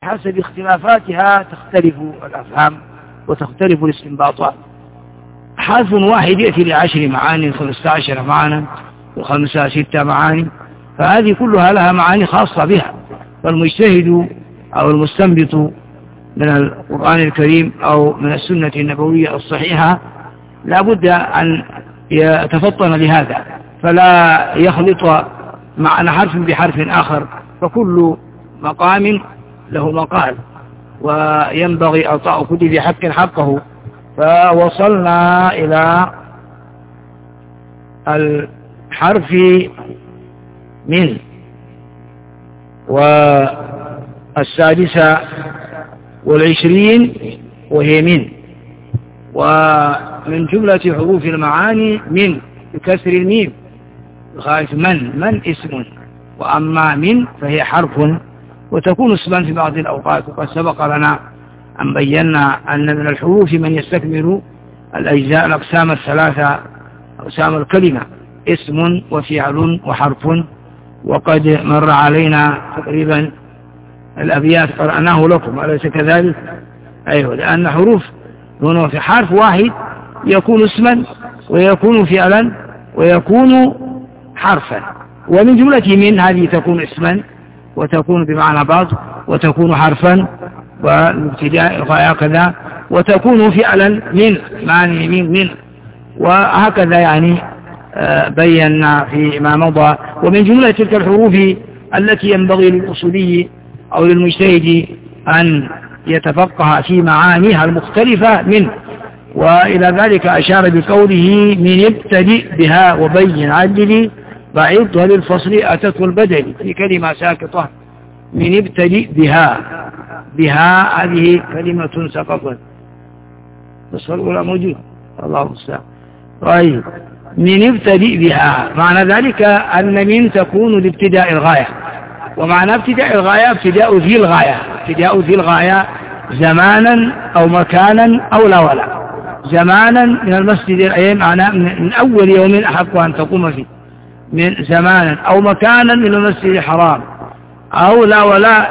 حسب اختلافاتها تختلف الأفهام وتختلف الاستنباطات. حرف واحد يأتي ل10 معاني، 15 معنى، و5 6 معاني، فهذه كلها لها معاني خاصة بها. فالمجتهد أو المستنبط من القرآن الكريم أو من السنة النبوية الصحيحة لا بد أن يتفطن لهذا، فلا يخلط معنى حرف بحرف آخر، فكل مقام له مقال، وينبغي إعطاء كل ذي حق حقه. فوصلنا إلى الحرف من، والسادسة والعشرين وهي من، ومن جملة حروف المعاني من بكسر الميم بخارج من اسم، وأما من فهي حرف وتكون اسما في بعض الأوقات. وقد سبق لنا أن بينا أن من الحروف من يستكمل الأجزاء الأقسام الثلاثة أقسام الكلمة، اسم وفعل وحرف، وقد مر علينا تقريبا الأبيات قرأناه لكم، أليس كذلك؟ أيوة، لأن حروف هنا في حرف واحد يكون اسما ويكون فعلا ويكون حرفا، ومن جملة من هذه تكون اسما وتكون بمعنى بعض وتكون حرفا والابتداء الغاية كذا، وتكون فعلا من معنى من وهكذا يعني بينا فيما مضى. ومن جملة تلك الحروف التي ينبغي للأصولي أو للمجتهد أن يتفقه في معانيها المختلفة من، وإلى ذلك أشار بقوله من ابتدئ بها وبين عدل بعيضها للفصل أتت البدل في كلمة ساقطة. من ابتدئ بها هذه كلمة سقطت، النسخة الأولى موجودة، الله المستعان. طيب، من ابتدئ بها معنى ذلك أن من تكون لابتداء الغاية، ومعنى ابتداء الغاية ابتداء ذي الغاية زمانا أو مكانا أو لا ولا. زمانا من المسجد الأيام معناه من أول يوم أحق أن تقوم فيه، من زمانا، أو مكانا من المسجد الحرام، أو لا ولا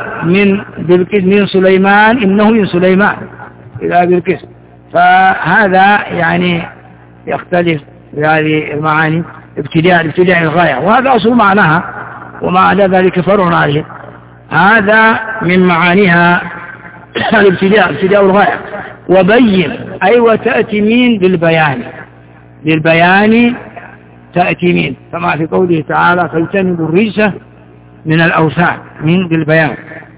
من سليمان إنه من سليمان إلى بالكسر. فهذا يعني يختلف بهذه المعاني ابتداء الغاية، وهذا أصل معناها، وما عدا ذلك فرع عليه. هذا من معانيها ابتداء الغاية. وبين أي وتأتي من بالبيان تأتي من، كما في قوله تعالى فاجتنبوا الرجس من الأوثان، من بالبيان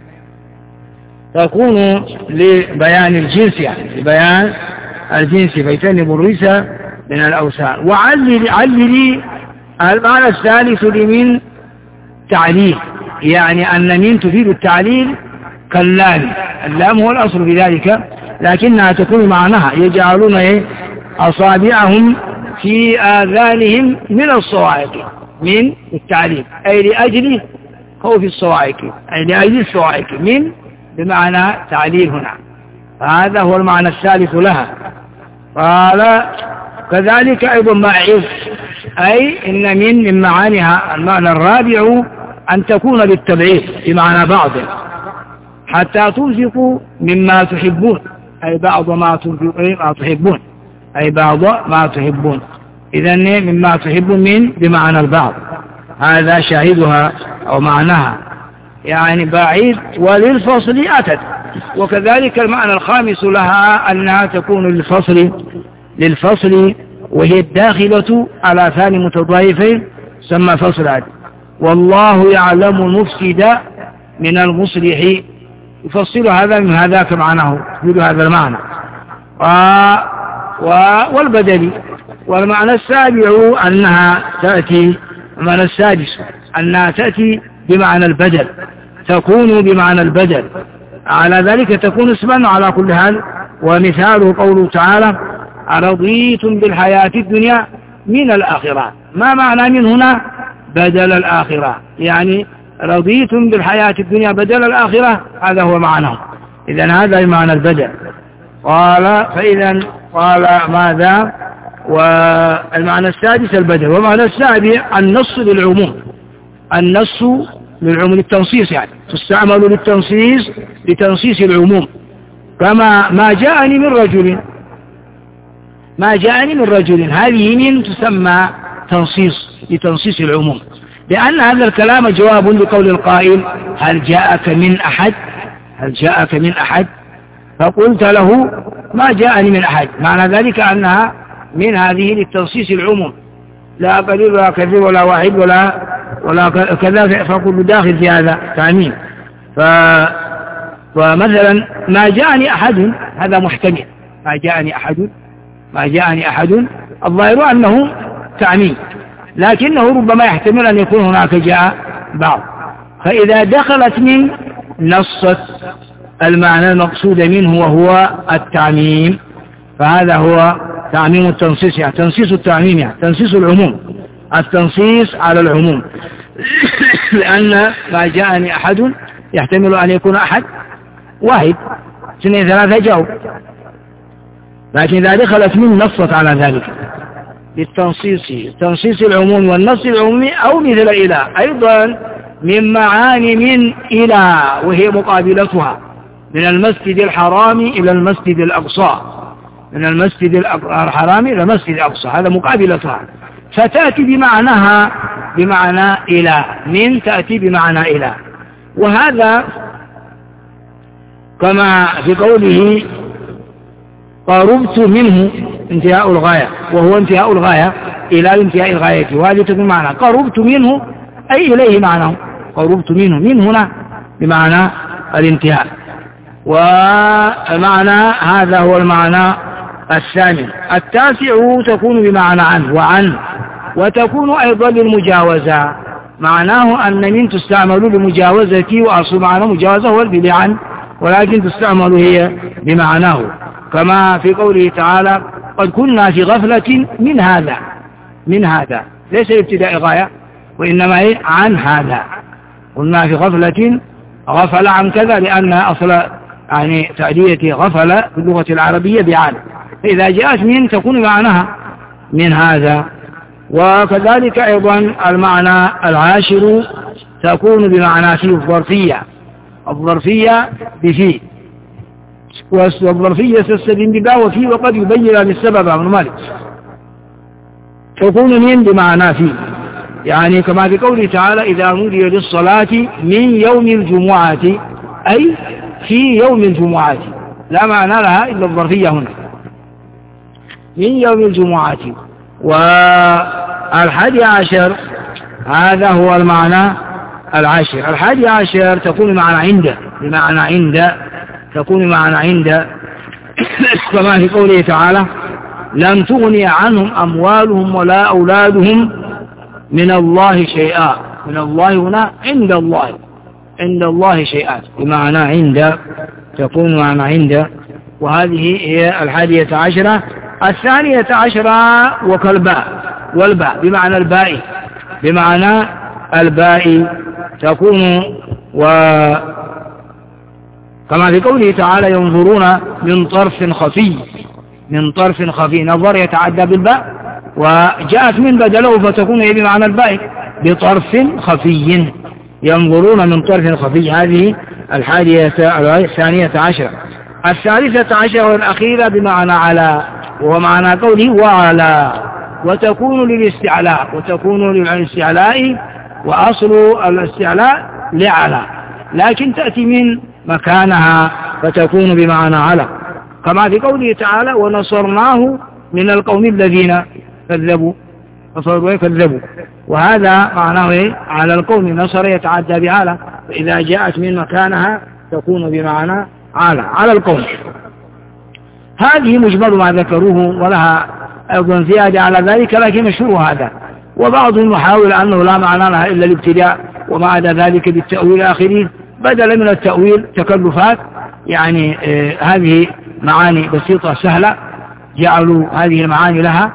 تكون لبيان الجنس، يعني لبيان الجنس فاجتنبوا الرجس من الأوثان. وعللي المعنى الثالث لمن تعليل، يعني أن من تفيد التعليل كاللام، اللام هو الأصل في ذلك، لكنها تكون معناها يجعلون أصابعهم في آذانهم من الصواعق، من التعليل أي لأجل خوف الصواعق، أي لأجل الصواعق، من بمعنى تعليل هنا، هذا هو المعنى الثالث لها. قال كذلك أيضا معيز، أي إن من معانيها المعنى الرابع أن تكون بالتبعيض بمعنى بعض، حتى تنفقوا مما تحبون، أي بعض ما تحبون، أي بعض ما تحبون. إذن مما تحبون من بمعنى البعض، هذا شاهدها أو معناها يعني بعيد. وللفصل أتت، وكذلك المعنى الخامس لها أنها تكون للفصل وهي الداخلة على ثاني متضايفين سمى فصل عدل. والله يعلم المفسد من المصلح، يفصل هذا من هذاك معناه، يقول هذا المعنى. والبدل. والمعنى السابع أنها تأتي، المعنى السادس أنها تأتي بمعنى البدل، تكون بمعنى البدل، على ذلك تكون اسما على كل حال. ومثاله قوله تعالى أرضيتم بالحياة الدنيا من الآخرة. ما معنى من هنا؟ بدل الآخرة، يعني رضيتم بالحياة الدنيا بدل الآخرة، هذا هو معناه. إذن هذا معنى البدل. فإذا قال ماذا؟ والمعنى السادس البدل. ومعنى السابع النص للعموم، النص للعموم للتنصيص، يعني تستعمل للتنصيص لتنصيص العموم. كما ما جاءني من رجل، ما جاءني من رجل، هذه من تسمى تنصيص لتنصيص العموم، لأن هذا الكلام جواب لقول القائل هل جاءك من أحد، هل جاءك من أحد، فقلت له ما جاءني من أحد، معنى ذلك أنها من هذه للتنصيص العموم، لا قليل ولا كثير ولا واحد ولا كذا، فكل داخل في هذا تعميم. فمثلا ما جاءني أحد هذا محتمل، ما جاءني أحد، ما جاءني أحد الظاهر أنه تعميم، لكنه ربما يحتمل أن يكون هناك جاء بعض. فإذا دخلت من نصت المعنى المقصود منه وهو التعميم، فهذا هو تعميم التنصيص، يعني تنصيص التعميم، يعني تنصيص العموم، التنصيص على العموم. لأن ما جاءني أحد يحتمل أن يكون أحد واحد اثنين ثلاثة جاءوا، لكن إذا دخلت من نصت على ذلك للتنصيص، تنصيص العموم والنص العمومي، أو مثل إلى أيضا من معاني من إلى، وهي مقابلتها من المسجد الحرام إلى المسجد الأقصى، من المسجد الحرام إلى المسجد الأقصى، هذا مقابلتها، فتأتي بمعناها بمعنى إلى، من تأتي بمعنى إلى. وهذا كما في قوله قربت منه انتهاء الغاية، وهو انتهاء الغاية إلى انتهاء الغاية، وهذه تكون معنى قربت منه أي إليه معناه، قربت منه، من هنا بمعنى الانتهاء. ومعنى هذا هو المعنى الثامن. التاسع تكون بمعنى عن وعن، وتكون أيضا للمجاوزة، معناه أن من تستعمل لمجاوزة، وأصل معنى مجاوزة هو البدع عن، ولكن تستعمل هي بمعناه، كما في قوله تعالى قد كنا في غفلة من هذا، من هذا ليس ابتداء غاية وإنما هي عن هذا، كنا في غفلة، غفل عن كذا، لأن أصل يعني تأدية غفل في اللغة العربية بعن، فإذا جاءت من تكون معناها من هذا. وكذلك أيضا المعنى العاشر تكون بمعنى في الظرفية، الظرفية بفي، والظرفية تستدين بباء وفي، وقد يبين للسبب ابن مالك، تكون من بمعنى في، يعني كما في قوله تعالى إذا نودي للصلاة من يوم الجمعة، أي في يوم الجمعة، لا معنى لها إلا الظرفية هنا، من يوم الجمعة. والحادي عشر هذا هو المعنى العاشر. الحادي عشر تكون معنى عند، بمعنى عند، تكون معنى عند، كما في قوله تعالى لن تغني عنهم أموالهم ولا أولادهم من الله شيئا، من الله هنا عند الله، عند الله شيئا، بمعنى عند، تكون معنى عند. وهذه هي الحادية عشرة. الثانية عشرة وكالباء، والباء بمعنى الباء، بمعنى الباء تكون، وكما في قوله تعالى ينظرون من طرف خفي، من طرف خفي، نظر يتعدى بالباء، وجاءت من بدله فتكون هي بمعنى الباء بطرف خفي، ينظرون من طرف خفي. هذه الثانية عشرة. الثالثة عشرة والأخيرة بمعنى على، وهو معنى قوله وعلى، وتكون للاستعلاء، وتكون للاستعلاء، وأصل الاستعلاء لعلى، لكن تأتي من مكانها فتكون بمعنى على، كما في قوله تعالى ونصرناه من القوم الذين كذبوا، نصروا وكذبوا، وهذا معناه على القوم، نصر يتعدى بعلى، فإذا جاءت من مكانها تكون بمعنى على القوم. هذه مجمل ما ذكروه، ولها أيضا زيادة على ذلك، لكن مشهور هذا. وبعضهم يحاول أنه لا معنى لها إلا الابتداء، وما عدا ذلك بالتأويل آخره، بدل من التأويل تكلفات، يعني هذه معاني بسيطة سهلة جعلوا هذه المعاني لها،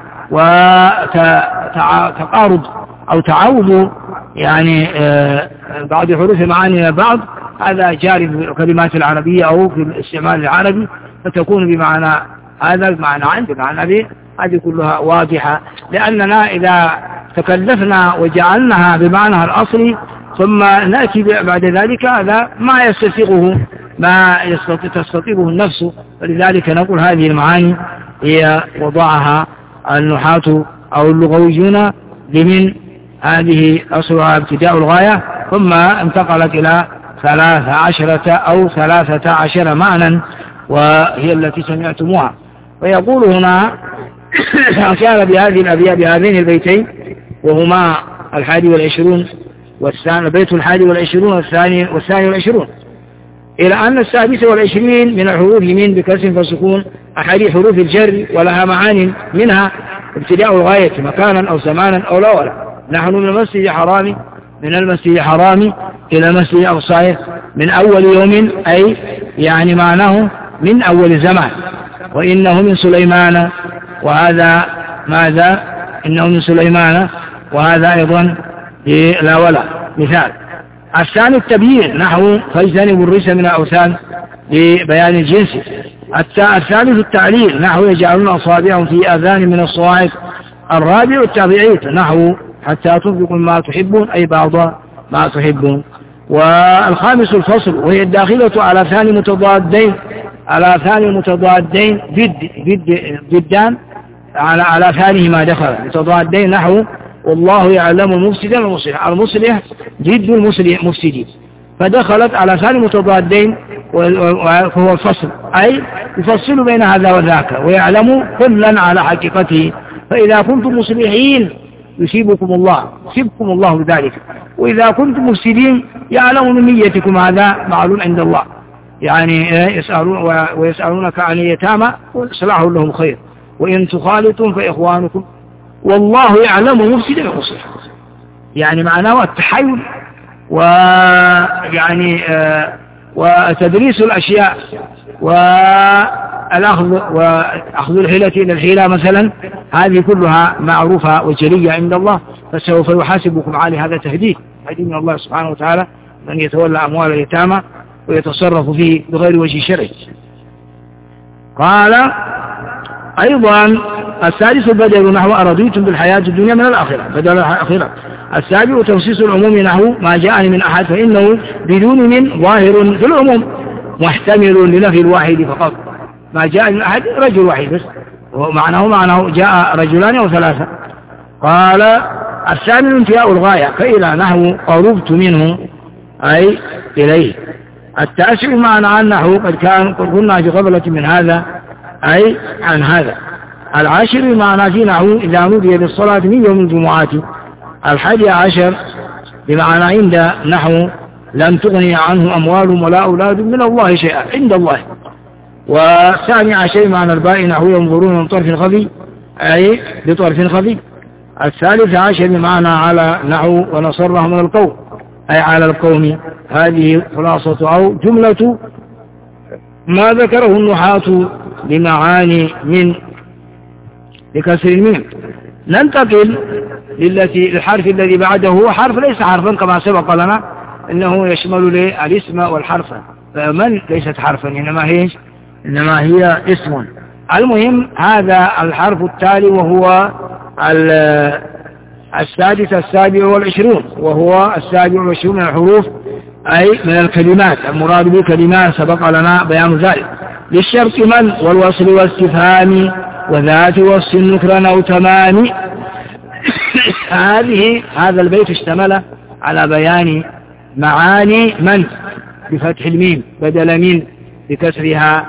وتقارب أو تعوض يعني بعض حروف معاني بعض، هذا جاري في الكلمات العربية أو في الاستعمال العربي، فتكون بمعنى هذا بمعنى عند، بمعنى به، هذه كلها واضحة. لأننا إذا تكلفنا وجعلناها بمعنى الأصلي ثم نأتي بعد ذلك هذا ما يستسيغه ما تستطيبه النفس. فلذلك نقول هذه المعاني هي وضعها النحاة أو اللغويون لمن هذه أصلها ابتداء الغاية، ثم انتقلت إلى 13 أو 13 معنى وهي التي سمعتموها. ويقول هنا كان بهذه الأبيات بهذين البيتين وهما 21 البيت 21 والثاني 22 إلى أن 26 من الحروف من بكسر فسكون أحد حروف الجر ولها معان منها ابتداء الغاية مكانا أو زمانا أو لا ولا. نحن من المسجد الحرام إلى المسجد الأقصى من أول يوم أي يعني معناه من أول زمان. وإنه من سليمان وهذا ماذا إنه من سليمان وهذا أيضا لا ولا مثال. الثاني التبيين نحو فاجتنبوا الرجس من الأوثان لبيان الجنس. الثالث التعليل نحو يجعلون أصابعهم في آذان من الصواعق. الرابع التبعيد نحو حتى تنفقوا ما تحبون أي بعض ما تحبون. والخامس الفصل وهي الداخلة على ثاني متضادين ضدان على ثانيه ما دخل متضادين نحو والله يعلم المفسد من المصلح ضد المفسدين. فدخلت على ثاني متضادين وهو الفصل أي يفصل بين هذا وذاك ويعلم كلا على حقيقته. فإذا كنتم مصلحين يصيبكم الله بذلك، وإذا كنتم مفسدين يعلم من نيتكم هذا معلوم عند الله. يعني ويسألونك عن اليتامى وإصلاح لهم خير وإن تخالطوا فإخوانكم والله يعلم المفسد من المصلح. يعني معناه التحيل ويعني وتدريس الأشياء وأخذ الحيلة إلى الحيلة مثلا، هذه كلها معروفة وجلية عند الله. فسوف يحاسبكم على هذا تهديد من الله سبحانه وتعالى من يتولى أموال اليتامى ويتصرف فيه بغير وجه شرعي. قال أيضا الثالث البدل نحو أرضيتم بالحياة الدنيا من الآخرة بدل الآخرة. السابع تخصيص العموم نحو ما جاءني من أحد فإنه بدون من ظاهر في العموم محتمل لنفي الواحد فقط. ما جاء من أحد رجل واحد بس معناه جاء رجلان أو ثلاثة. قال الثامن انتهاء الغاية فإلى نحو قربت منه أي إليه. التاسع معنى عنه قد كنا في قبلة من هذا أي عن هذا. العاشر معنى في نحو إذا نودي للصلاة من يوم الجمعات. 11 بمعنى عند نحو لم تغني عنه أموال ولا أولاد من الله شيئا عند الله. والثاني عشر معنى الباء نحو ينظرون من طرف خفي أي بطرف خفي. الثالث عشر بمعنى على نحو ونصره من القوم أي على القوم. هذه خلاصة أو جملة ما ذكره النحاة لمعاني من بكسر الميم. ننتقل للحرف الذي بعده. هو حرف ليس حرفا كما سبق لنا إنه يشمل الاسم والحرف، فمن ليست حرفا إنما هي اسم. المهم هذا الحرف التالي وهو السادس 27 وهو 27 من الحروف أي من الكلمات. المراد بالكلمات سبق لنا بيان ذلك. للشرط من والوصل والاستفهام وذات وصف نكرا أو تمام. هذا البيت اشتمل على بيان معاني من بفتح الميم بدل من بكسرها.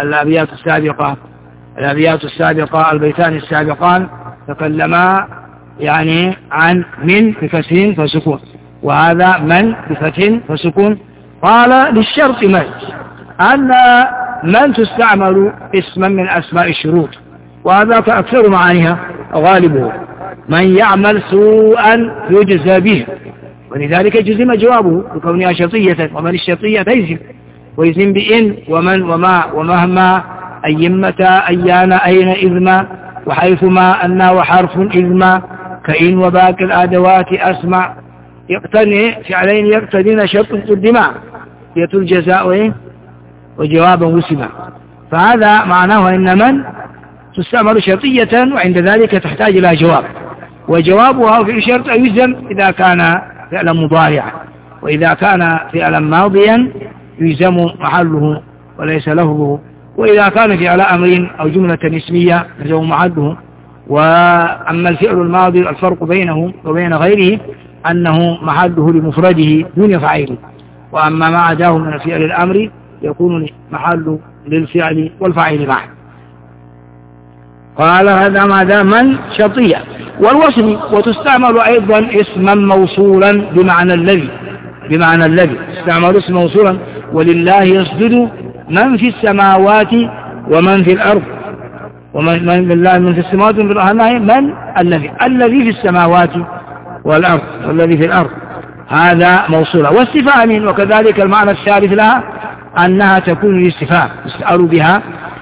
الأبيات السابقة البيتان السابقان تكلما يعني عن من بكسر فسكون، وهذا من بفتح فسكون. قال للشرط من أن من تستعمل اسما من أسماء الشروط، وهذا أكثر معانيها غالبه. من يعمل سوءا يجزى به، ولذلك جزم جوابه بكونها شرطية. ومن الشرطية تجزم ويزم بإن ومن وما ومهما أيمة أيان أين إذما وحيثما أن وحرف إذما كإن وباقي الأدوات أسمع. يقتني فعلين يقتدين شرط قدما يتل الجزاء وجوابا وسما. فهذا معناه أن من تستعمل شرطية وعند ذلك تحتاج إلى جواب، وجوابها في الشرط يجزم إذا كان فعلا مضارعا، وإذا كان فعلا ماضيا يلزم محله وليس لفظه، وإذا كان فعل أمر أو جملة اسمية يلزم محله. وأما الفعل الماضي الفرق بينه وبين غيره أنه محله لمفرده دون فاعله، وأما ما عداه من فعل الأمر يكون محل للفعل والفاعل معه. قال هذا ماذا من شرطية والوصل، وتستعمل أيضا اسما موصولا بمعنى الذي تستعمل اسم موصولا. ولله يسجد من في السماوات ومن في الأرض، ومن لله من في السماوات ومن في الأرض، من الذي في السماوات والأرض والذي في الأرض، هذا موصولا. واستفهام، وكذلك المعنى الثالث لها أنها تكون الاستفهام يسأل بها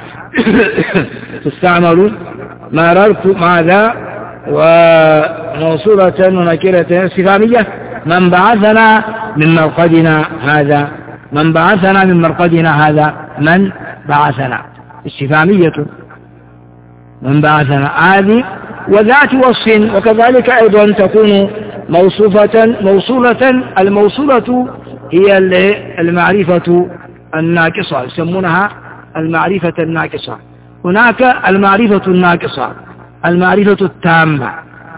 تستعمل مررت ماذا وموصولة ونكرة استفهامية من بعثنا من مرقدنا هذا، من بعثنا من مرقدنا هذا، من بعثنا استفهامية من بعثنا هذه. وذات وصف وكذلك أيضا تكون موصولة. الموصولة هي المعرفة الناقصة، يسمونها المعرفة الناقصة. هناك المعرفة الناقصة، المعرفة التامة،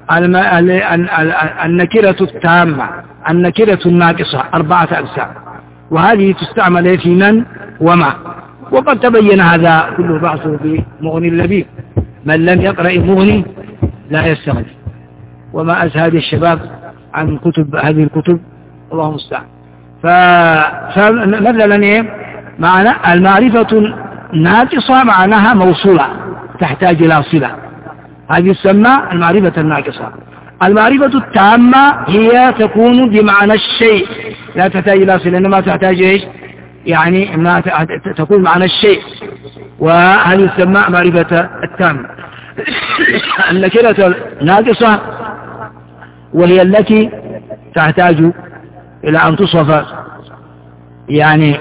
النكرة التامة، النكرة الناقصة، 4 أقسام، وهذه تستعمل في من وما. وقد تبين هذا كله بعضه بمغني اللبيب، من لم يقرأ مغني لا يستغني، وما أزهد الشباب عن هذه الكتب الله المستعان. فمثلا معنى المعرفة الناقصة معناها موصولة تحتاج إلى صلة، هذه تسمى المعرفة الناقصة. المعرفة التامة هي تكون بمعنى الشيء لا تحتاج إلى صلة، إنما تحتاج إيش؟ يعني ما تكون معنى الشيء، وهذه تسمى معرفة التامة. النكرة الناقصة وهي التي تحتاج إلى أن تصف يعني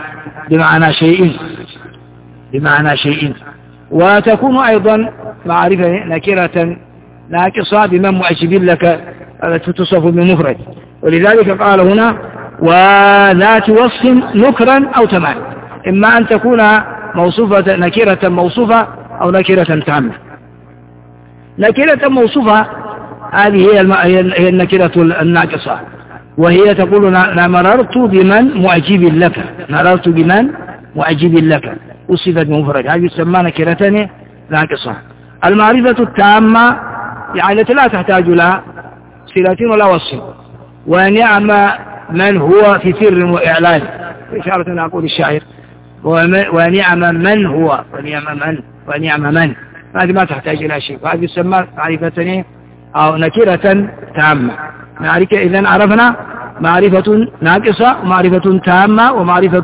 بمعنى شيء، وتكون أيضا معرفة نكرة ناقصة بمن معجب لك التي تصف بمفرد. ولذلك قال هنا وذات وصف نكرا أو تمام، إما أن تكون موصوفة نكرة موصوفة أو نكرة تامة. نكرة موصوفة هذه هي النكرة الناقصة، وهي تقول مررت بمن معجب لك، مررت بمن معجب لك، وصفت بمفرد، هذه تسمى نكرة ناقصة. المعرفة التامة يعني التي لا تحتاج إلى صلة ولا وصف، ونعم من هو في سر وإعلان، إشارة أقول الشاعر ونعم من هو، ونعم من هذه ما تحتاج إلى شيء، وهذه تسمى معرفة أو نكرة تامة. إذن عرفنا معرفة ناقصة ومعرفة تامة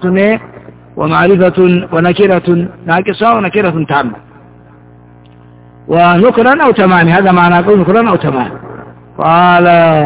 ومعرفة ونكرة ناقصة ونكرة تامة ونكرا أو تمام. هذا معنى قول نكرا أو تمام. قال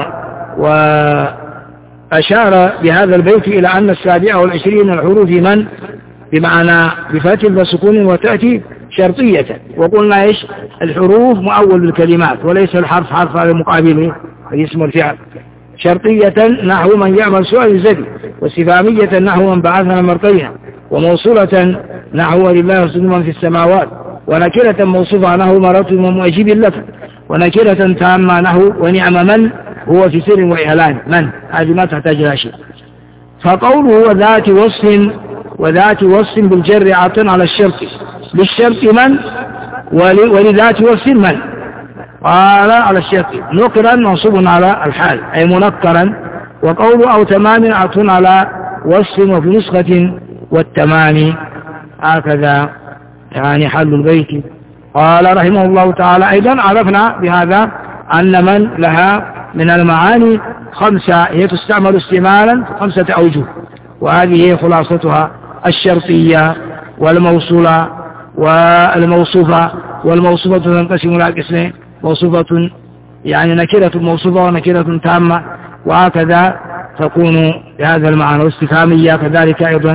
وأشار بهذا البيت إلى أن 27 الحروف من بمعنى بفتح وسكون وتأتي شرطية. وقلنا إيش الحروف مؤول بالكلمات وليس الحرف حرف على مقابله اسم الفعل. شرطية نحو من يعمل سؤال الزبي، واستفهامية نحو من بعثنا مرقينا، وموصولة نحو ولله يسجد من في السماوات، ونكرة موصوفة نحو مررت ومؤجب لك، ونكرة تامة نحو ونعم من هو في سر وإعلان. من هذه ما تحتاج إلى شيء. فقوله وذات وصف بالجر عطن على الشرط، للشرط من ولذات وصف من، قال على الشرط نكرا منصوب على الحال أي منكرا. وقوله أو تمام عطن على وصف وفي نسخة والتمام، هكذا يعني حل البيت. قال رحمه الله تعالى أيضا عرفنا بهذا أن من لها من المعاني 5 هي تستعمل استعمالا 5 أوجه، وهذه هي خلاصتها: الشرطية والموصولة والموصوفة. والموصوفة تنقسم إلى قسمين: موصوفة يعني نكرة موصوفة ونكرة تامة، وهكذا تكون بهذا المعنى. واستفهامية كذلك أيضا.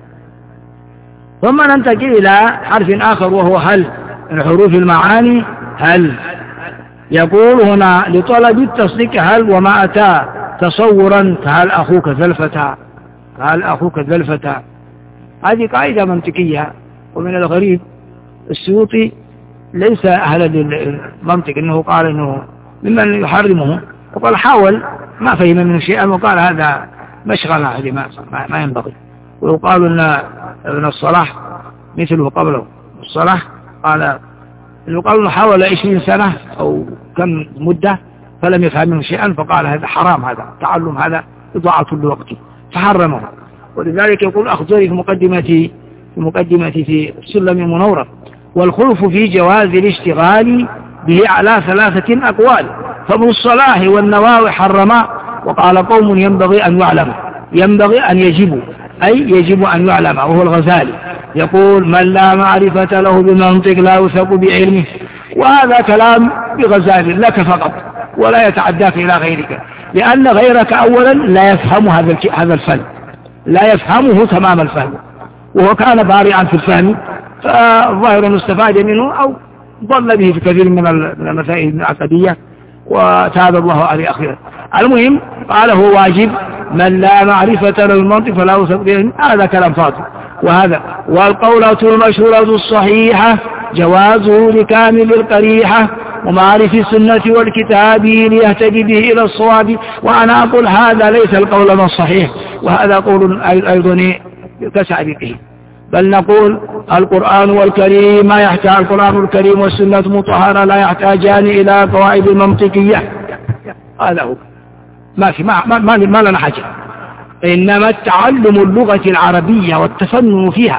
ثم ننتقل إلى حرف آخر وهو هل، من حروف المعاني هل. يقول هنا لطلب التصديق هل وما أتى تصورا كهل أخوك ذا الفتى، كهل أخوك ذا الفتى. هذه قاعدة منطقية. ومن الغريب السيوطي ليس أهل المنطق، إنه قال إنه ممن يحرمه، وقال حاول ما فهم منه شيئا وقال هذا مشغلة، هذه ما ينبغي. ويقال أن ابن الصلاح مثله قبله الصلاح قال إنه حاول 20 سنة أو كم مدة فلم يفهم منه شيئا، فقال هذا حرام، هذا تعلم، هذا إضاعة للوقت، فحرمه. ولذلك يقول أخضري في مقدمتي في السلم المنورة: والخلف في جواز الاشتغال به على 3 أقوال، فابن الصلاح والنواوي حرما، وقال قوم ينبغي أن يعلم، ينبغي أن يجب، أي يجب أن يعلم، وهو الغزالي يقول: من لا معرفة له بالمنطق لا يوثق بعلمه. وهذا كلام بغزالي لك فقط، ولا يتعداك إلى غيرك، لأن غيرك أولا لا يفهم هذا الفن، لا يفهمه تمام الفهم، وهو كان بارعا في الفهم، فالظاهر أنه استفاد منه أو ضل به في كثير من المسائل العقدية، وتاب الله عليه أخيرا. المهم قال هو واجب من لا معرفة للمنطق فلا يوثق به، هذا كلام فاضل. وهذا والقولة المشهورة الصحيحة جوازه لكامل القريحة ومعرف السنة والكتاب ليهتدي به إلى الصواب. وأنا أقول هذا ليس القول الصحيح، وهذا قول أيضا كسعد به، بل نقول القرآن والكريم ما يحتاج، القرآن الكريم والسنة المطهرة لا يحتاجان إلى قواعد منطقية. هذا هو، ما لنا حاجة، إنما التعلم اللغة العربية والتفنن فيها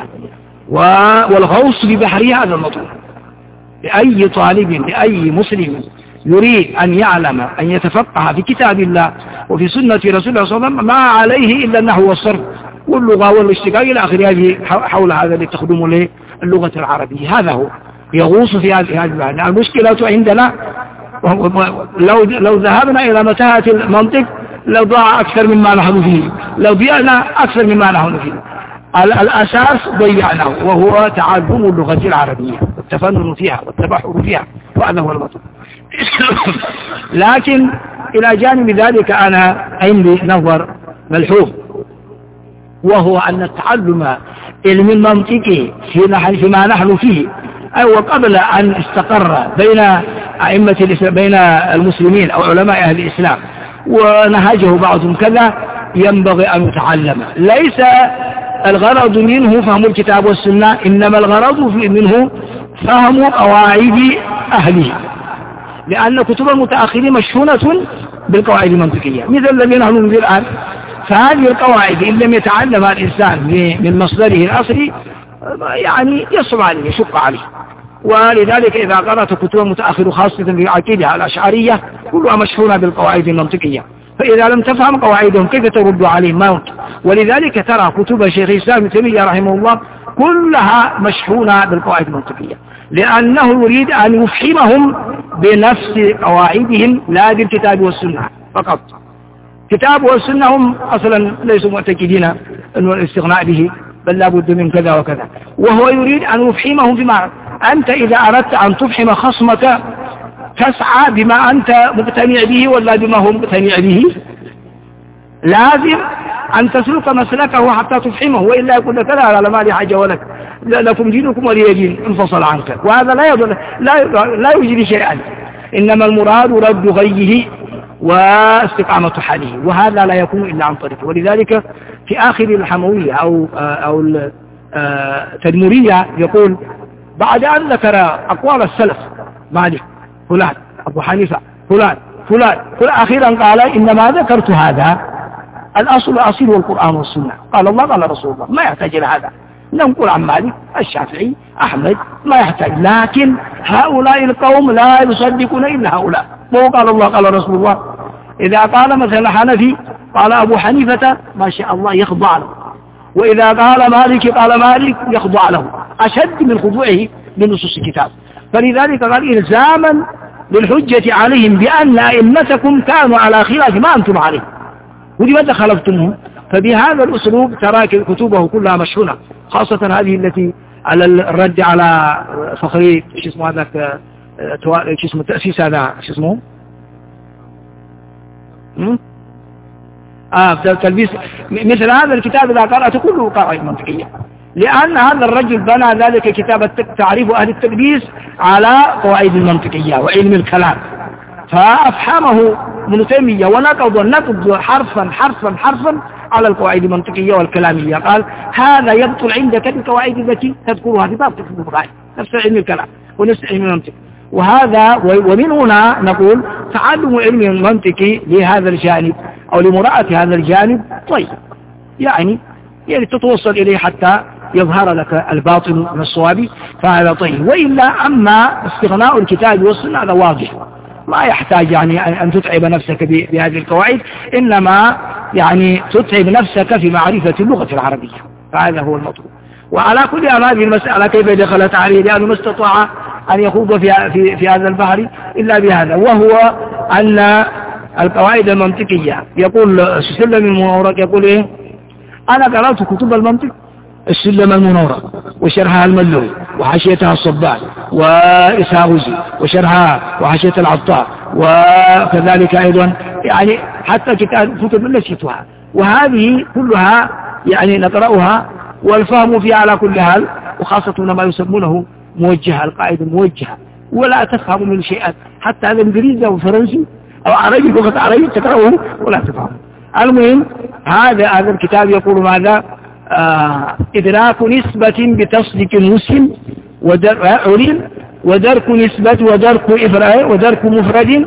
والغوص ببحرها هذا المطلوب لأي طالب، لأي مسلم يريد أن يعلم، أن يتفقه في كتاب الله وفي سنة رسول الله صلى الله عليه وسلم، ما عليه إلا النحو والصرف واللغة والاشتقاق إلى آخره حول هذا لتخدم اللغة العربية. هذا هو يغوص في هذه المعنى. المشكلة عندنا لو ذهبنا إلى متاهة المنطق لو ضاع أكثر مما نحن فيه، لو ضيعنا أكثر مما نحن فيه. الأساس ضيعناه، وهو تعلم اللغة العربية والتفنن فيها والتبحر فيها، وهذا هو المطلوب. لكن إلى جانب ذلك أنا عندي نظر ملحوظ، وهو أن تعلم علم المنطق فيما نحن فيه، أو قبل أن استقر بين أئمة الإسلام، بين المسلمين أو علماء أهل الإسلام، ونهجه بعضهم كذا، ينبغي أن يتعلم. ليس الغرض منه فهم الكتاب والسنة، إنما الغرض منه فهم قواعد أهله، لأن كتب المتأخرين مشحونة بالقواعد المنطقية مثل الذين نحن ننزل الآن. فهذه القواعد إن لم يتعلمها الإنسان من مصدره الأصلي يعني يصعب عليه، يشق عليه. ولذلك إذا قرأت كتب المتأخر خاصة في العقيدة الأشعرية كلها مشحونة بالقواعد المنطقية، فإذا لم تفهم قواعدهم كيف ترد عليهم؟ ما يمكن. ولذلك ترى كتب شيخ الإسلام ابن تيمية رحمه الله كلها مشحونة بالقواعد المنطقية، لأنه يريد أن يفهمهم بنفس قواعدهم لا بالكتاب والسنة فقط. كتاب والسنة هم أصلا ليسوا معتقدين أنه الاستغناء به، بل لا بد من كذا وكذا، وهو يريد أن يفهمهم بما أنت إذا أردت أن تفهم خصمك تسعى بما أنت مقتنع به ولا بما هو مقتنع به، لازم أن تسلك مسلكه حتى تفهمه، وإلا يقول لك لا ما لي حاجة ولك، لكم دينكم ولي دين، انفصل عنك، وهذا لا يجري شيئا. إنما المراد رد غيه واستقامة حاله، وهذا لا يكون إلا عن طريقه. ولذلك في آخر الحموية أو التدمرية يقول بعد أن ذكر أقوال السلف مالك فلان أبو حنيفة فلان أخيرا قال إنما ذكرت هذا الأصل أصيل والقرآن والسنة، قال الله قال رسول الله، ما يحتاج إلى هذا. نقول عن مالك الشافعي أحمد ما يحتاج، لكن هؤلاء القوم لا يصدقون إلا هؤلاء، مو قال الله قال رسول الله. إذا قال مثلا حنفي قال أبو حنيفة ما شاء الله يخضع له، وإذا قال مالك قال مالك يخضع له أشد من خضوعه لنصوص الكتاب. فلذلك قال إلزاما للحجة عليهم بأن أئمتكم كانوا على خلاف ما أنتم عليه ولماذا خالفتمهم. فبهذا الأسلوب ترى كتبه كلها مشهونة، خاصة هذه التي على الرد على فخري شو اسمه هذاك شو اسمه التأسيس هذا شو اسمه تلبيس. مثل هذا الكتاب إذا قرأت كله قواعد منطقية، لأن هذا الرجل بنى ذلك كتاب تعريف أهل التدبيس على قواعد المنطقية وعلم الكلام، فأفحمه ابن تيمية ونقض حرفا على القواعد المنطقية والكلامية. قال هذا يبطل عندك القواعد التي تذكرها في باب تفسير القواعد، نفس علم الكلام ونفس علم المنطق. وهذا ومن هنا نقول تعلم علم المنطق لهذا الجانب أو لمراعاة هذا الجانب طيب، يعني تتوصل إليه حتى يظهر لك الباطل من الصواب، فهذا طيب. وإلا أما استغناء الكتاب والسنة هذا واضح، ما يحتاج يعني أن تتعب نفسك بهذه القواعد، إنما يعني تتعب نفسك في معرفة اللغة العربية، فهذا هو المطلوب. وعلى كل حال هذه المسألة كيف دخلت عليه؟ لأنه ما استطاع أن يخوض في هذا البحر إلا بهذا، وهو أن القواعد المنطقية يقول السلم المنورق يقول إيه؟ أنا قرأت كتب المنطق، السلم المنورق وشرحها الملوي وحاشيتها الصباح وإساغزي وشرحها وحاشية العطار، وكذلك أيضا يعني حتى كتب نسيتها، وهذه كلها يعني نقرأها والفهم فيها على كل حال، وخاصة ما يسمونه موجهة، القاعدة موجهة، ولا تفهم من شيئا، حتى هذا انجليزي او فرنسي او عربي لغة عربية تقرأه ولا تفهم. المهم هذا الكتاب يقول ماذا؟ إدراك نسبة بتصديق المسلم ودرك نسبة ودرك مفرد،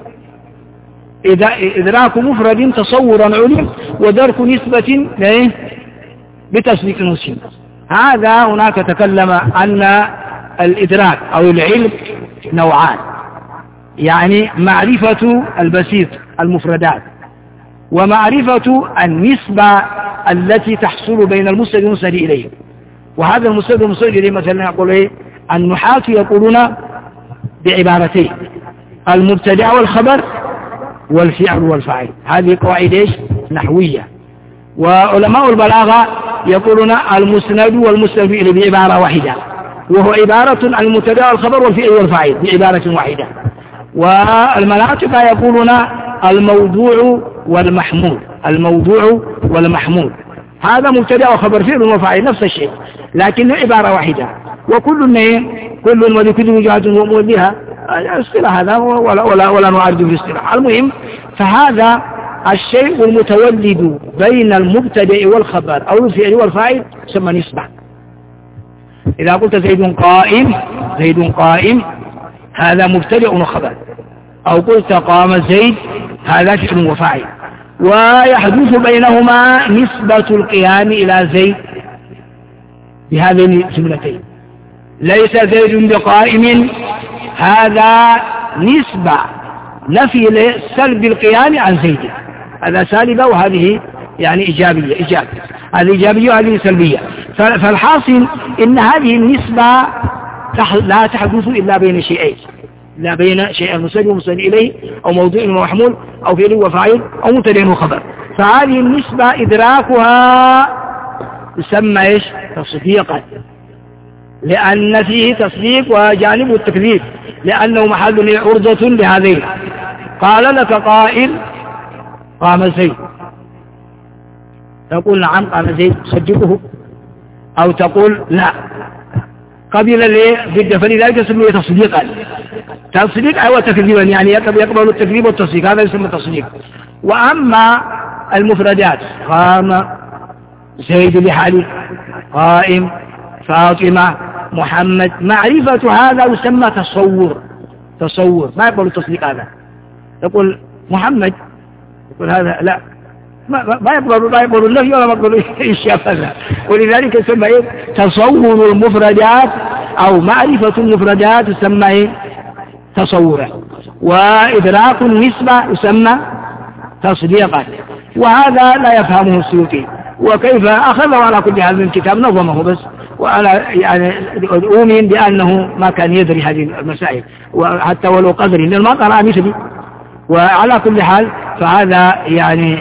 إدراك مفرد تصورا علم ودرك نسبة بتصديق المسلم. هذا هناك تكلم أن الإدراك أو العلم نوعان، يعني معرفة البسيط المفردات، ومعرفة النسبة التي تحصل بين المسند والمسند إليه. وهذا المسند والمسند إليه مثلا يقول إيه؟ النحاة يقولون بعبارتين: المبتدع والخبر والفعل والفاعل. هذه قواعد إيش؟ نحوية. وعلماء البلاغة يقولون المسند والمسند إليه بعبارة واحدة، وهو عبارة عن المبتدع والخبر والفعل والفاعل بعبارة واحدة. والمناطق يقولون الموضوع والمحمول، الموضوع والمحمول، هذا مبتدع وخبر فعل وفاعل نفس الشيء لكن عبارة واحدة، كل ولكل وجهة ومولها اصطلاح هذا ولا نعرض في الاصطلاح. المهم فهذا الشيء المتولد بين المبتدع والخبر أو الفعل والفاعل يسمى نسبة. إذا قلت زيد قائم هذا مبتدع وخبر، أو قلت قام زيد هذا فعل وفاعل، ويحدث بينهما نسبة القيام إلى زيد بهذين الجملتين. ليس زيد بقائم، هذا نسبة نفي سلب القيام عن زيد، هذا سالبة وهذه يعني إيجابية، هذه إيجابية وهذه سلبية. فالحاصل إن هذه النسبة لا تحدث إلا بين شيئين، لا بين شيء المسند ومسند إليه أو موضوع ومحمول أو فعل وفاعل أو مبتدع وخبر. فهذه النسبة إدراكها يسمى إيش؟ تصديقا، لأن فيه تصديق وجانب التكذيب، لأنه محل عرضة لهذين. قال لك قائل قام زيد، تقول نعم قام زيد صدقه، أو تقول لا قبل ليه ضد، فلذلك يسمى تصديقا. تصديق أو تكذيبا، يعني يقبل التكذيب والتصديق، هذا يسمى تصديق. وأما المفردات قام زيد بحاله، قائم، فاطمة، محمد، معرفة هذا يسمى تصور، ما يقبل التصديق. هذا يقول محمد، يقول هذا لا، ما يقبل النفي ولا يقبل الشيء، ولذلك يسمى إيه؟ تصور المفردات أو معرفة المفردات يسمى إيه؟ تصورا. وإدراك النسبة يسمى تصديقا، وهذا لا يفهمه السيوطي. وكيف أخذه على كل هذا من كتاب نظمه بس، وأنا يعني أؤمن بأنه ما كان يدري هذه المسائل وحتى ولو قدري، لأن ما قرأ مثلي. وعلى كل حال فهذا يعني.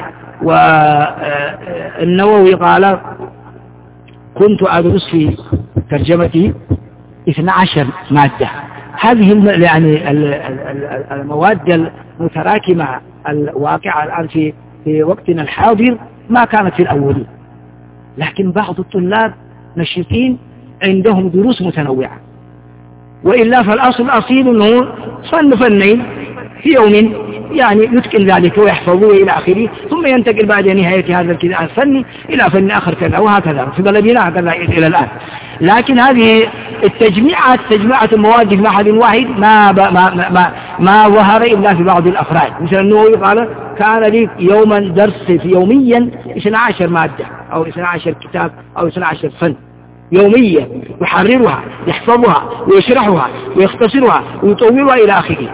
والنووي قال: كنت أدرس في ترجمتي 12 مادة، هذه يعني المواد المتراكمة الواقعة الآن في وقتنا الحاضر ما كانت في الأولين، لكن بعض الطلاب نشطين عندهم دروس متنوعة، وإلا فالأصل الأصيل أنه صن فنين في يوم يعني يتقن ذلك ويحفظه إلى آخره، ثم ينتقل بعد نهاية هذا الفن إلى فن آخر كذا، وهكذا في بلدنا هكذا إلى الآن. لكن هذه تجميعة المواد في معهد واحد ما ظهر إلا في بعض الأفراد. مثل النووي قال كان لي يوما درس في يوميا 12 مادة أو 12 كتاب أو 12 فن يوميا، يحررها يحفظها ويشرحها ويختصرها ويطورها إلى آخره.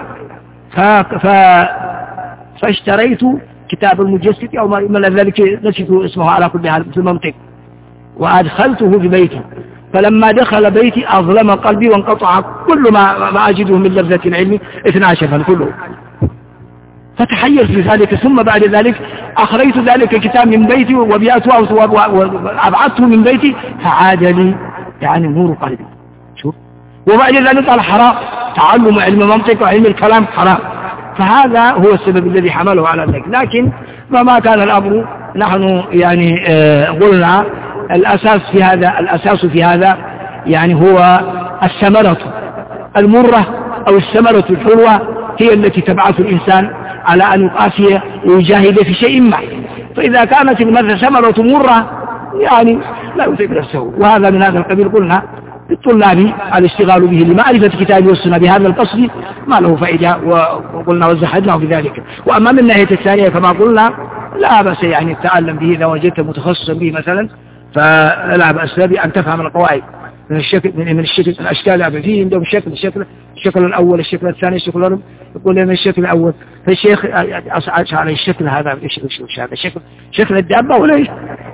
فاشتريت كتاب المجسد أو ما ذلك نسيت اسمه على كل حال في المنطق، وأدخلته في بيتي، فلما دخل بيتي أظلم قلبي وانقطع كل ما أجده من لذة العلم 12 فن كله، فتحير في ذلك. ثم بعد ذلك أخرجت ذلك الكتاب من بيتي وبيعته وأبعدته من بيتي، فعاد لي يعني نور قلبي. شوف، وبعد ذلك قال حرام تعلم علم المنطق وعلم الكلام حرام. فهذا هو السبب الذي حمله على ذلك. لكن ما كان الأمر، نحن يعني قلنا الأساس في هذا يعني هو الثمرة المرة أو الثمرة الحلوة هي التي تبعث الإنسان على أن يقاسي ويجاهد في شيء ما. فإذا كانت الثمرة مرة يعني لا يتعب نفسه. وهذا من هذا القبيل قلنا للطلاب الاشتغال به لمعرفة كتاب والسنة بهذا القصد ما له فائدة، وقلنا وزحدناه بذلك. وأما من الناحية الثانية كما قلنا لا بأس يعني التعلم به إذا وجدت متخصصا به مثلا، فلا بأس بأن تفهم القواعد من الأشكال فيه عندهم الشكل الأول، الشكل الثاني، الشكل الرابع، يقول لنا الشكل الأول، فالشيخ على الشكل هذا هذا شكل الدابة ولا إيش؟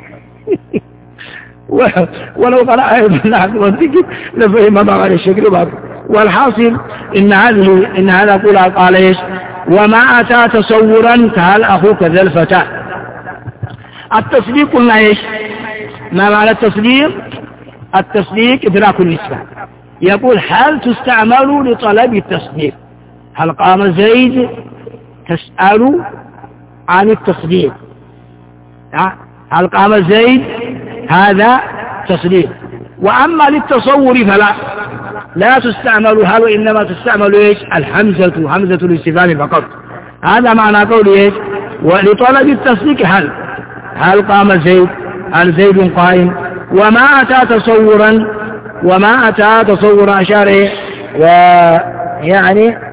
ولو قرأ بالنحو والذكر لفهم ما على الشكل بعض. والحاصل إن هذا قال إيش؟ وما أتى تصورا كهل أخوك ذا الفتى. التصديق قلنا إيش؟ ما معنى التصديق؟ التصديق إدراك النسبة. يقول هل تستعمل لطلب التصديق؟ هل قام زيد تسأل عن التصديق؟ هل قام زيد هذا تصديق. وأما للتصور فلا لا تستعمل هل، وإنما تستعمل إيش؟ الحمزة، همزة الاستفهام فقط. هذا معنى قول إيش؟ ولطلب التصديق هل قام زيد، هل زيد قائم. وما أتى تصورا أشار إيه؟ ويعني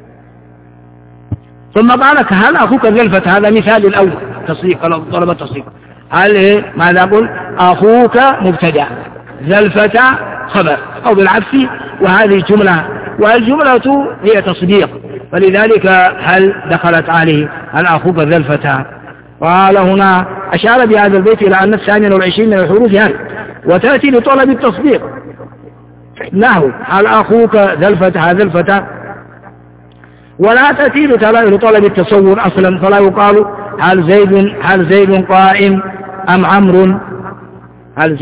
ثم قال لك هل أخوك ذا الفتى، هذا مثال الأول تصديق، طلب التصديق. هل إيه؟ ماذا أقول؟ أخوك مبتدأ، ذا الفتى خبر أو بالعكس، وهذه جملة، والجملة هي تصديق، فلذلك هل دخلت عليه هل أخوك ذا الفتى. قال هنا أشار بهذا البيت إلى أن 28 من الحروف هل، وتأتي لطلب التصديق نحو هل أخوك ذا الفتى هذا الفتى، ولا تأتي لطلب التصور أصلا، فلا يقال هل زيد قائم أم عمرو، هل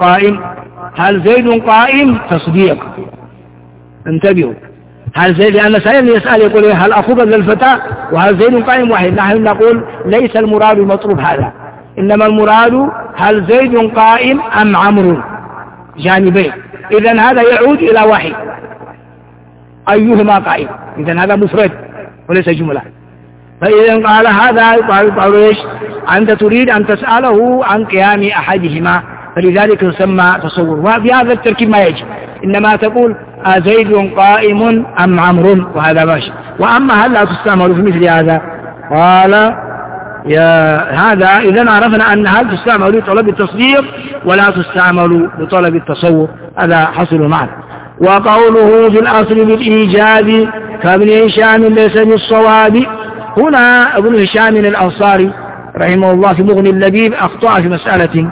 زيد قائم تصديق. انتبهوا، هل زيد، لأن سائل يسأل يقول هل أخوك ذا الفتى وهل زيد قائم واحد، نحن نقول ليس المراد المطلوب هذا، إنما المراد هل زيد قائم أم عمرو، جانبين. إذن هذا يعود إلى واحد أيهما قائم، إذن هذا مفرد وليس جملة. فإذا قال هذا يقال إيش؟ أنت تريد أن تسأله عن قيام أحدهما، فلذلك يسمى تصور. وفي هذا التركيب ما يجب، إنما تقول أزيد قائم أم عمرو، وهذا ماشي. وأما هل لا تستعمل في مثل هذا؟ قال هذا إذن عرفنا أن هل تستعمل لطلب التصديق ولا تستعمل لطلب التصور، هذا حصل معنا. وقوله في الأصل بالإيجاب كابن هشام ليس بالصواب. هنا ابن هشام الأنصاري رحمه الله في مغني اللبيب أخطأ في مسألة،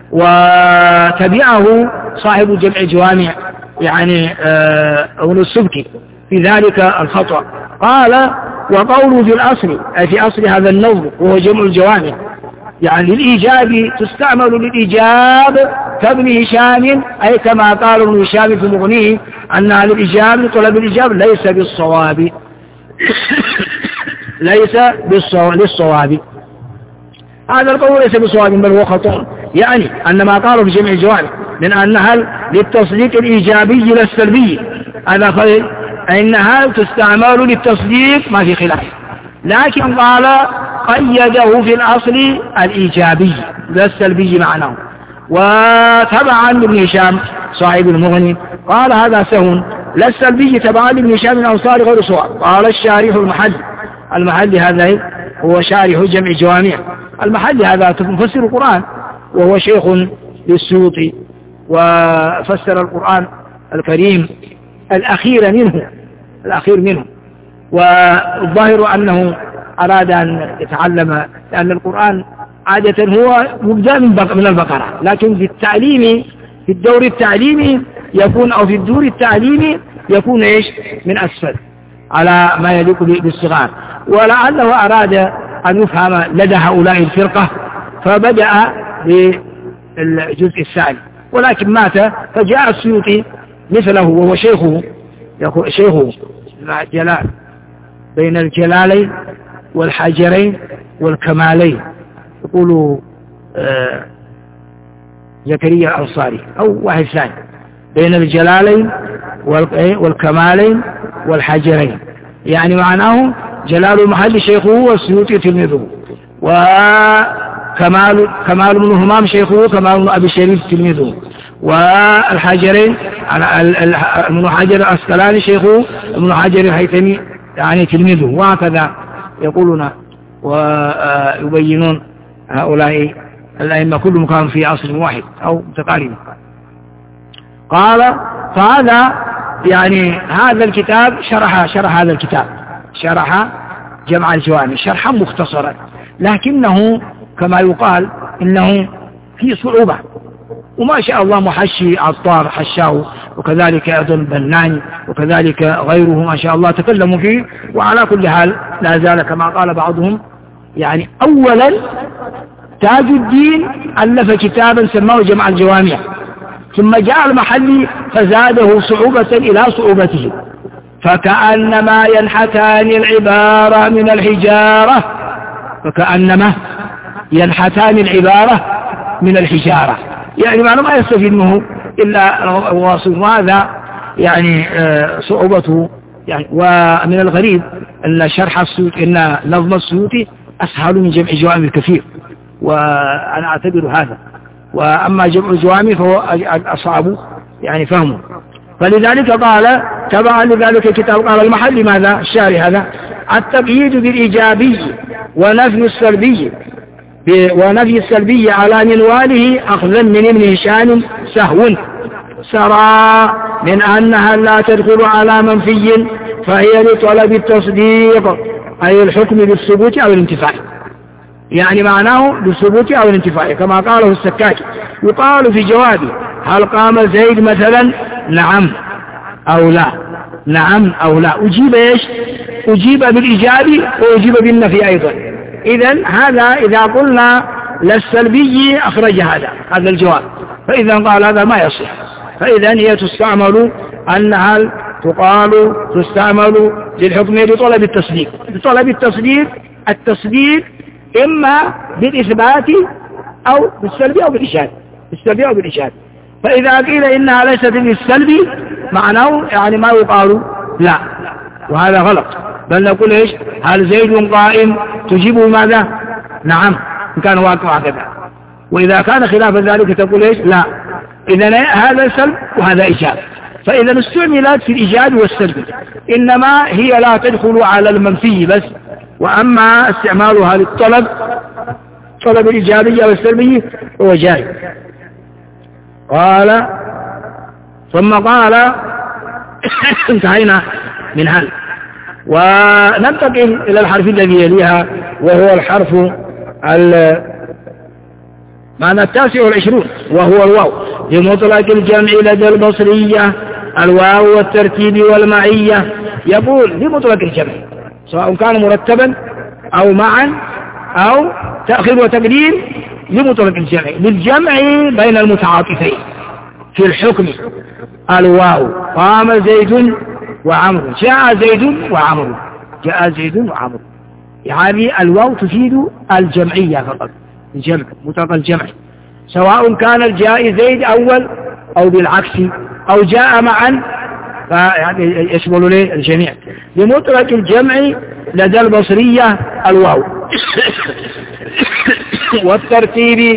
وتبعه صاحب جمع جوامع يعني ابن السبكي في ذلك الخطأ. قال وقوله في الأصل أي في أصل هذا النظم وهو جمع الجوامع، يعني للإيجاب تستعمل للإيجاب كابن هشام، أي كما قال ابن هشام في مغنيه أنها للإيجاب لطلب الإيجاب ليس بالصواب ليس للصواب. هذا القول ليس بصواب بل هو خطأ، يعني أن ما قالوا في جمع الجوامع من أنها للتصديق الإيجابي لا السلبي، هذا فإنها تستعمل للتصديق ما في خلاف، لكن قال قيده في الأصل الإيجابي لا السلبي معناه. وتبعا ابن هشام صاحب المغني قال هذا سهو لا السلبي تبعا ابن هشام من الأنصار غير صواب. قال الشارح المحلي هذا هو شارح جمع الجوامع، المحلي هذا مفسر القرآن وهو شيخ للسيوطي، وفسر القرآن الكريم الأخير منه، والظاهر أنه أراد أن يتعلم، لأن القرآن عادة هو مبدأ من البقرة، لكن في التعليم في الدور التعليمي يكون أو في الدور التعليمي يكون إيش من أسفل على ما يليق بالصغار، ولعله أراد أن يفهم لدى هؤلاء الفرقة فبدأ بالجزء الثاني، ولكن مات فجاء السيوطي مثله وهو شيخه مع الجلال بين الجلالين والحجرين والكمالين، يقول زكريا الأنصاري أو واحد ثاني بين الجلالين والكمالين والحجرين، يعني معناه جلال المحل شيخه والسيوطي تلميذه، وكمال بن همام شيخه كمال بن أبي شريف تلميذه، والحجرين ابن حجر الأسقلاني شيخه ابن حجر الهيثمي يعني تلميذه، وهكذا يقولون ويبينون هؤلاء الأئمة كلهم كانوا في عصر واحد أو متقارب. قال فهذا يعني هذا الكتاب شرح هذا الكتاب، شرح جمع الجوامع شرحا مختصرا، لكنه كما يقال إنه في صعوبة، وما شاء الله محشي عطار حشاه، وكذلك أيضا بناني، وكذلك غيره ما شاء الله تكلموا فيه. وعلى كل حال لا زال كما قال بعضهم، يعني أولا تاج الدين ألف كتابا سماه جمع الجوامع، ثم جاء المحلي فزاده صعوبة إلى صعوبته، فكأنما ينحتان العبارة من الحجارة، فكأنما ينحتان العبارة من الحجارة، يعني معنى ما يستفيد منه إلا واصف، وهذا يعني صعوبته يعني. ومن الغريب أن شرح السيوطي إن نظم السيوطي أسهل من جمع الجوامع كثير، وأنا أعتبر هذا، وأما جمع الجوامع فهو أصعب يعني فهمه. فلذلك قال تبعا لذلك الكتاب قال المحل ماذا الشارح هذا التقييد بالإيجابي ونفي السلبي على منواله أخذا من ابن هشام سهو سرى من أنها لا تدخل على منفي فهي لطلب التصديق، أي الحكم بالثبوت أو الانتفاع، يعني معناه بالثبوت أو الانتفاع كما قاله السكاكي. يقال في جوابه هل قام زيد مثلا نعم أو لا، نعم أو لا، أجيب إيش؟ أجيب بالإيجاب وأجيب بالنفي أيضا. إذن هذا إذا قلنا للسلبي أخرج هذا الجواب، فإذا قال هذا ما يصح، فإذا هي تستعمل أنها تستعمل للحكم بطلب التصديق. بطلب التصديق إما بالإثبات أو بالسلب أو بالإشهاد، فإذا قيل إنها ليست بالسلب معناه يعني ما يقال لا، وهذا غلط، بل نقول إيش؟ هل زيد قائم؟ تجيبه ماذا؟ نعم إن كان واقع هكذا، وإذا كان خلاف ذلك تقول إيش؟ لا. إذن هذا سلب وهذا إيجاب، فإذا استعملت في الإيجاب والسلب، إنما هي لا تدخل على المنفي بس، وأما استعمالها للطلب طلب الإيجابية والسلبية هو جائز. قال ثم قال انتهينا من هل، وننتقل إلى الحرف الذي يليها وهو الحرف معنى 29 وهو الواو. لمطلق الجمع لدى البصرية الواو والترتيب والمعية. يقول لمطلق الجمع سواء كان مرتبا أو معا أو تأخير وتقديم، لمطلق الجمع للجمع بين المتعاطفين في الحكم. الواو قام زيد وعمرو، جاء زيد وعمرو، يعني الواو تفيد الجمعية فقط، الجمع مطلق الجمع، سواء كان الجاء زيد أول أو بالعكس أو جاء معا، فيعني يشمل له الجميع. لمطلق الجمع لدى البصرية الواو. والترتيب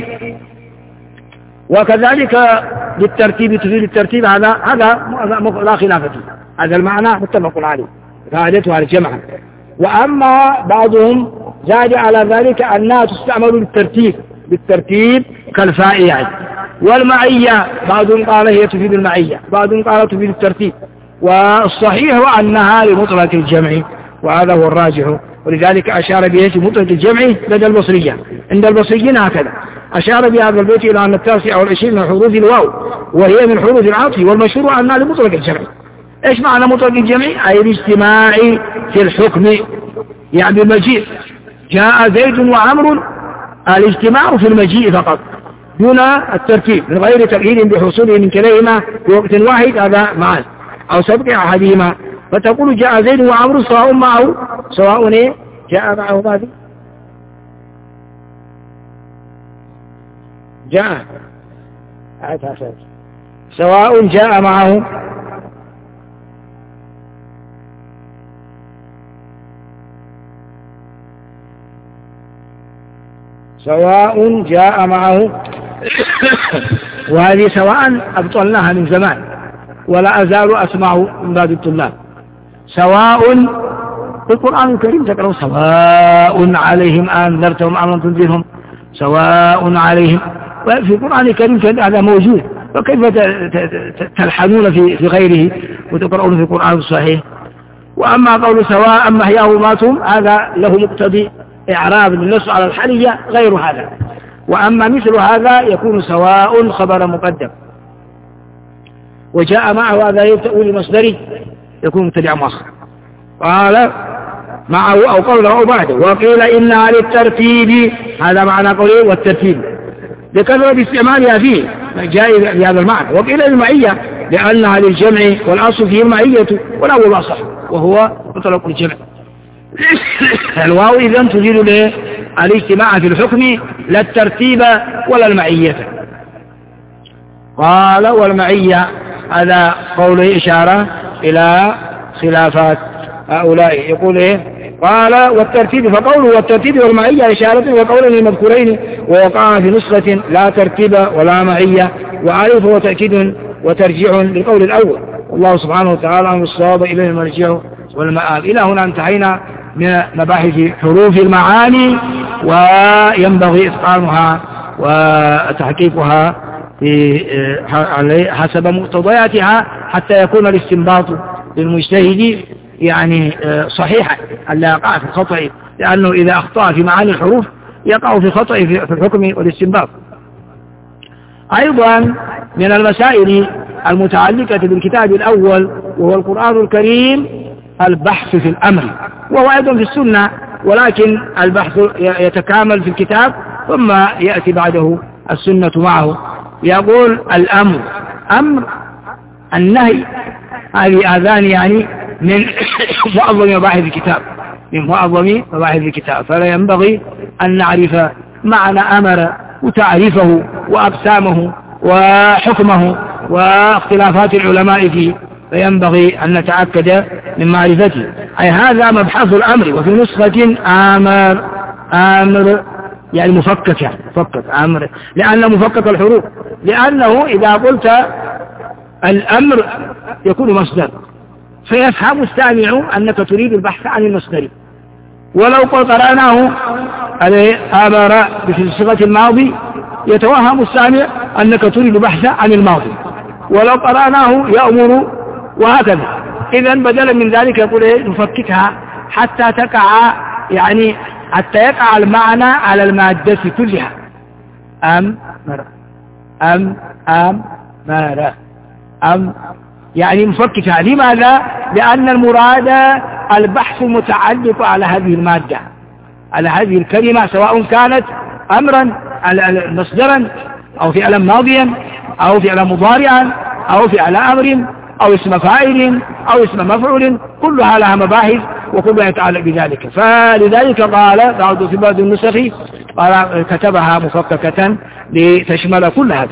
وكذلك بالترتيب تفيد الترتيب، هذا لا خلاف فيه، هذا المعنى متفق عليه فائدته على الجمع. وأما بعضهم زاد على ذلك أنها تستعمل بالترتيب كالفاء يعني. والمعية بعضهم قال هي تفيد المعية، بعضهم قال تفيد الترتيب، والصحيح هو أنها لمطلق الجمع، وهذا هو الراجح. ولذلك أشار به مطلق الجمع لدى البصرية. عند البصريين هكذا أشار بهذا البيت إلى أن 29 من حروف الواو، وهي من حروف العطف، والمشهور أنها لمطلق الجمع. إيش معنى مطلق الجمع؟ أي الاجتماع في الحكم، يعني المجيء. جاء زيد وعمر، الاجتماع في المجيء فقط دون الترتيب، من غير تقييد بحصوله من كليهما في وقت واحد، هذا معا أو سبق أحدهما. فتقول جاء زيد وعمر سواء معه، سواء جاء معه ماذا؟ جاء سواء جاء معه سواء جاء معه. وهذه سواء أبطلناها من زمان، ولا أزال أسمع من بعض الطلاب. سواء في القرآن الكريم تقرأ سواء عليهم أنذرتهم أم لم تنذرهم، سواء عليهم، وفي القرآن الكريم هذا موجود، وكيف تلحنون في غيره وتقرؤون في القرآن الصحيح؟ وأما قول سواء محياه وماتهم هذا له مقتضي إعراب للنص على الحالية غير هذا. وأما مثل هذا يكون سواء خبر مقدم، وجاء معه هذا يتأويل مصدري يكون مبتدع مؤخر، قال معه أو قوله أو بعده. وقيل إنها للترتيب، هذا معنى قوله والترتيب لكثرة استعمالها فيه جاء بهذا المعنى. وقيل المعية لأنها للجمع، والأصل فيه المعية، والأول أصح وهو مطلق الجمع. الواو إذن تزيل له الاجتماع في الحكم، لا الترتيب ولا المعية. قال والمعية هذا قوله إشارة إلى خلافات هؤلاء. يقول قال والترتيب، فقوله والترتيب والمعية إشارة وقوله المذكورين، ووقع في نسخة لا ترتيب ولا معية، وعارف وتأكيد وترجيع للقول الأول. والله سبحانه وتعالى عن الصواب إليه المرجع والمآب. إلى هنا انتهينا من مباحث حروف المعاني، وينبغي إتقانها وتحقيقها حسب مقتضياتها حتى يكون الاستنباط للمجتهد يعني صحيحا، ألا يقع في الخطأ، لأنه إذا أخطأ في معاني الحروف يقع في خطأ في الحكم والاستنباط. أيضا من المسائل المتعلقة بالكتاب الأول وهو القرآن الكريم البحث في الأمر، وهو أيضا في السنة، ولكن البحث يتكامل في الكتاب ثم يأتي بعده السنة معه. يقول الأمر أمر النهي، هذه آذان يعني من معظم مباحث الكتاب، من معظم مباحث الكتاب، فلا ينبغي أن نعرف معنى أمر وتعريفه وأقسامه وحكمه واختلافات العلماء فيه، فينبغي أن نتأكد من معرفته. أي هذا مبحث الأمر. وفي نسخة آمر يعني مفكك، يعني مفكك أمر، لأن مفكك الحروف، لأنه إذا قلت الأمر يكون مصدر، فيفهم السامع أنك تريد البحث عن المصدر. ولو قرأناه أمر بصيغة الماضي يتوهم السامع أنك تريد البحث عن الماضي، ولو قرأناه يأمر، وهكذا. إذن بدلا من ذلك يقول نفككها حتى تقع، يعني حتى يقع المعنى على المادة كلها. يعني مفككها. لماذا؟ لأن المراد البحث متعلق على هذه المادة، على هذه الكلمة، سواء كانت أمرا مصدرا أو فعلا ماضيا أو فعلا مضارعا أو فعل أمر أو اسم فاعل أو اسم مفعول، كلها لها مباحث وكلها يتعلق بذلك. فلذلك قال بعض في بعض النسخ قال كتبها مفككة لتشمل كل هذا.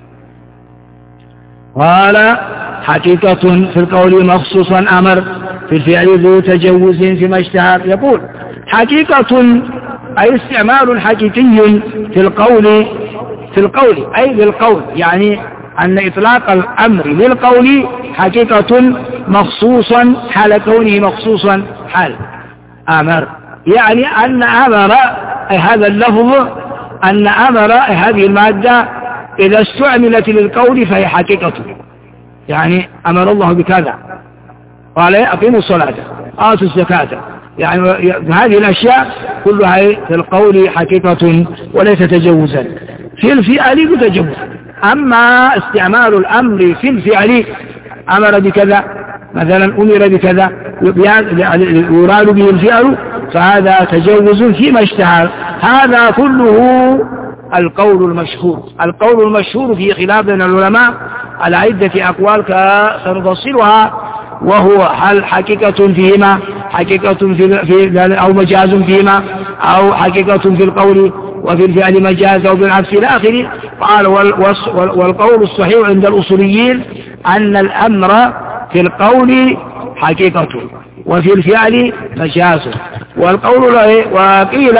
قال حقيقة في القول مخصوصا أمر في الفعل ذو تجوز فيما اشتهر. يقول حقيقة أي استعمال حقيقي في القول أي للقول، يعني أن إطلاق الأمر للقول حقيقة مخصوصا حال كونه مخصوصا حال أمر، يعني أن أمر أي هذا اللفظ، أن أمر هذه المادة إذا استعملت للقول فهي حقيقة، يعني أمر الله بكذا قال أقيموا الصلاة آتوا الزكاة، يعني هذه الأشياء كلها في القول حقيقة وليس تجوزا. في الفعل بتجوز. أما استعمال الأمر في الفعل أمر بكذا مثلا أمر بكذا يراد به الفعل فهذا تجوز فيما اشتهر. هذا كله القول المشهور. القول المشهور في خلاف بين العلماء على عدة أقوال سنفصلها، وهو هل حقيقة فيهما حقيقة في أو مجاز فيهما أو حقيقة في القول وفي الفعل مجاز أو بالعكس إلى آخره. قال والقول الصحيح عند الأصوليين أن الأمر في القول حقيقة وفي الفعل مجاز. والقول وقيل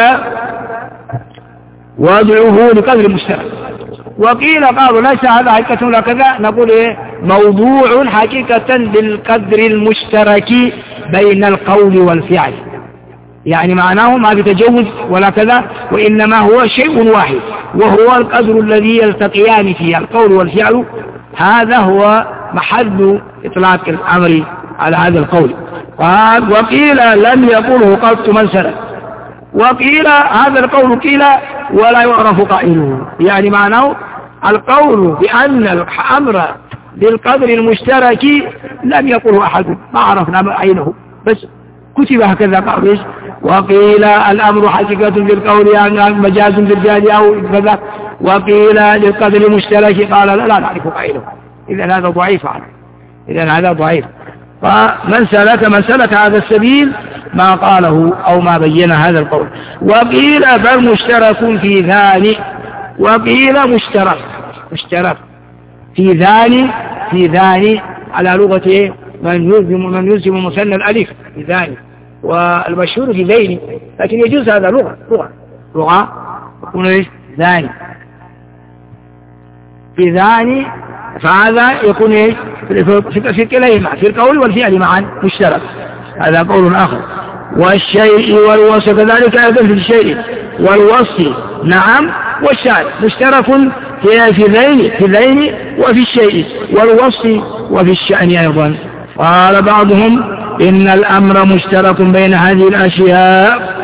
وادعوه لقدر المشترك، وقيل قالوا ليس هذا حقيقة ولا كذا، نقول موضوع حقيقة بالقدر المشترك بين القول والفعل، يعني معناه ما بتجوز ولا كذا، وإنما هو شيء واحد وهو القدر الذي يلتقيان فيه القول والفعل. هذا هو محل إطلاق الأمر على هذا القول. قال وقيل لم يقوله قط من سلف، وقيل هذا القول قيل ولا يعرف قائله، يعني معناه القول بأن الأمر بالقدر المشترك لم يقله أحد، ما عرفنا عينه بس كتب هكذا قال. وقيل الأمر حقيقة بالقول يعني مجاز بالفعل أو كذا، وقيل للقدر المشترك قال لا نعرف قائله. إذن هذا ضعيف عنه، إذن هذا ضعيف. فمن سلك هذا السبيل ما قاله أو ما بين هذا القول. وقيل بل مشترك في ذلك، وقيل مشترك في ذلك على لغة من يلزم مثنى الألف في ذلك، والمشهور في ذين، لكن يجوز هذا لغة يكون ايش ذاني في ذاني، فهذا يكون ايش في كليهما في القول والفعل معا مشترك. هذا قول آخر. والشيء والوصف كذلك أيضا في الشيء والوصف نعم، والشيء مشترك في ذين وفي الشيء والوصف وفي الشأن أيضا. قال بعضهم إن الأمر مشترك بين هذه الأشياء.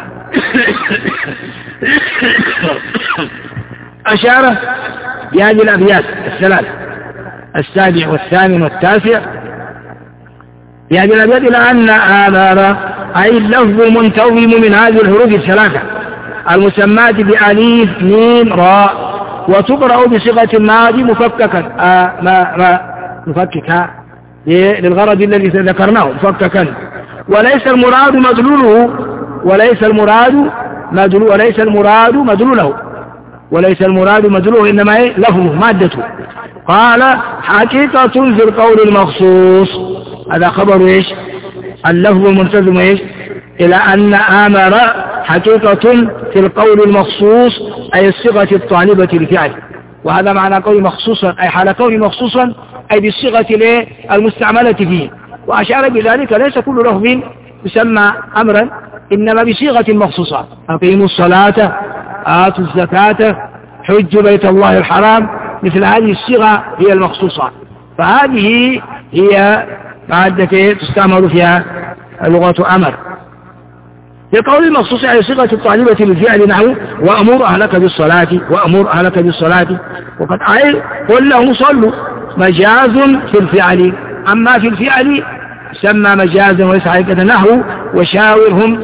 أشار بهذه الأبيات الثلاث السابع والثامن والتاسع بهذه الأبيات إلى أن آمر أي اللفظ منتظم من هذه الحروف الثلاثة المسمات بأليف ميم راء، وتقرأ بصيغة الماضي مفككا مفككا للغرض الذي ذكرناه مفككا، وليس المراد مدلوله إنما لفظه مادته. قال حقيقة في القول المخصوص، هذا خبر ايش اللفظ الملتزم ايش إلى أن آمر حقيقة في القول المخصوص أي الصيغة الطالبة للفعل، وهذا معنى قول مخصوصا أي حال كون مخصوصا أي بالصيغة المستعملة فيه. وأشار بذلك ليس كل لفظ يسمى أمرا، إنما بصيغة مخصوصة. أقيموا الصلاة آتوا الزكاة حجوا بيت الله الحرام، مثل هذه الصيغة هي المخصوصة، فهذه هي مادة تستعمل فيها لغة أمر. في قول المخصوص على صيغة الطالبة للفعل نحو وأمر أهلك بالصلاة وقد قل لهم صلوا، مجاز في الفعل، أما في الفعل سمى مجازا وليس حقيقة نحو وشاورهم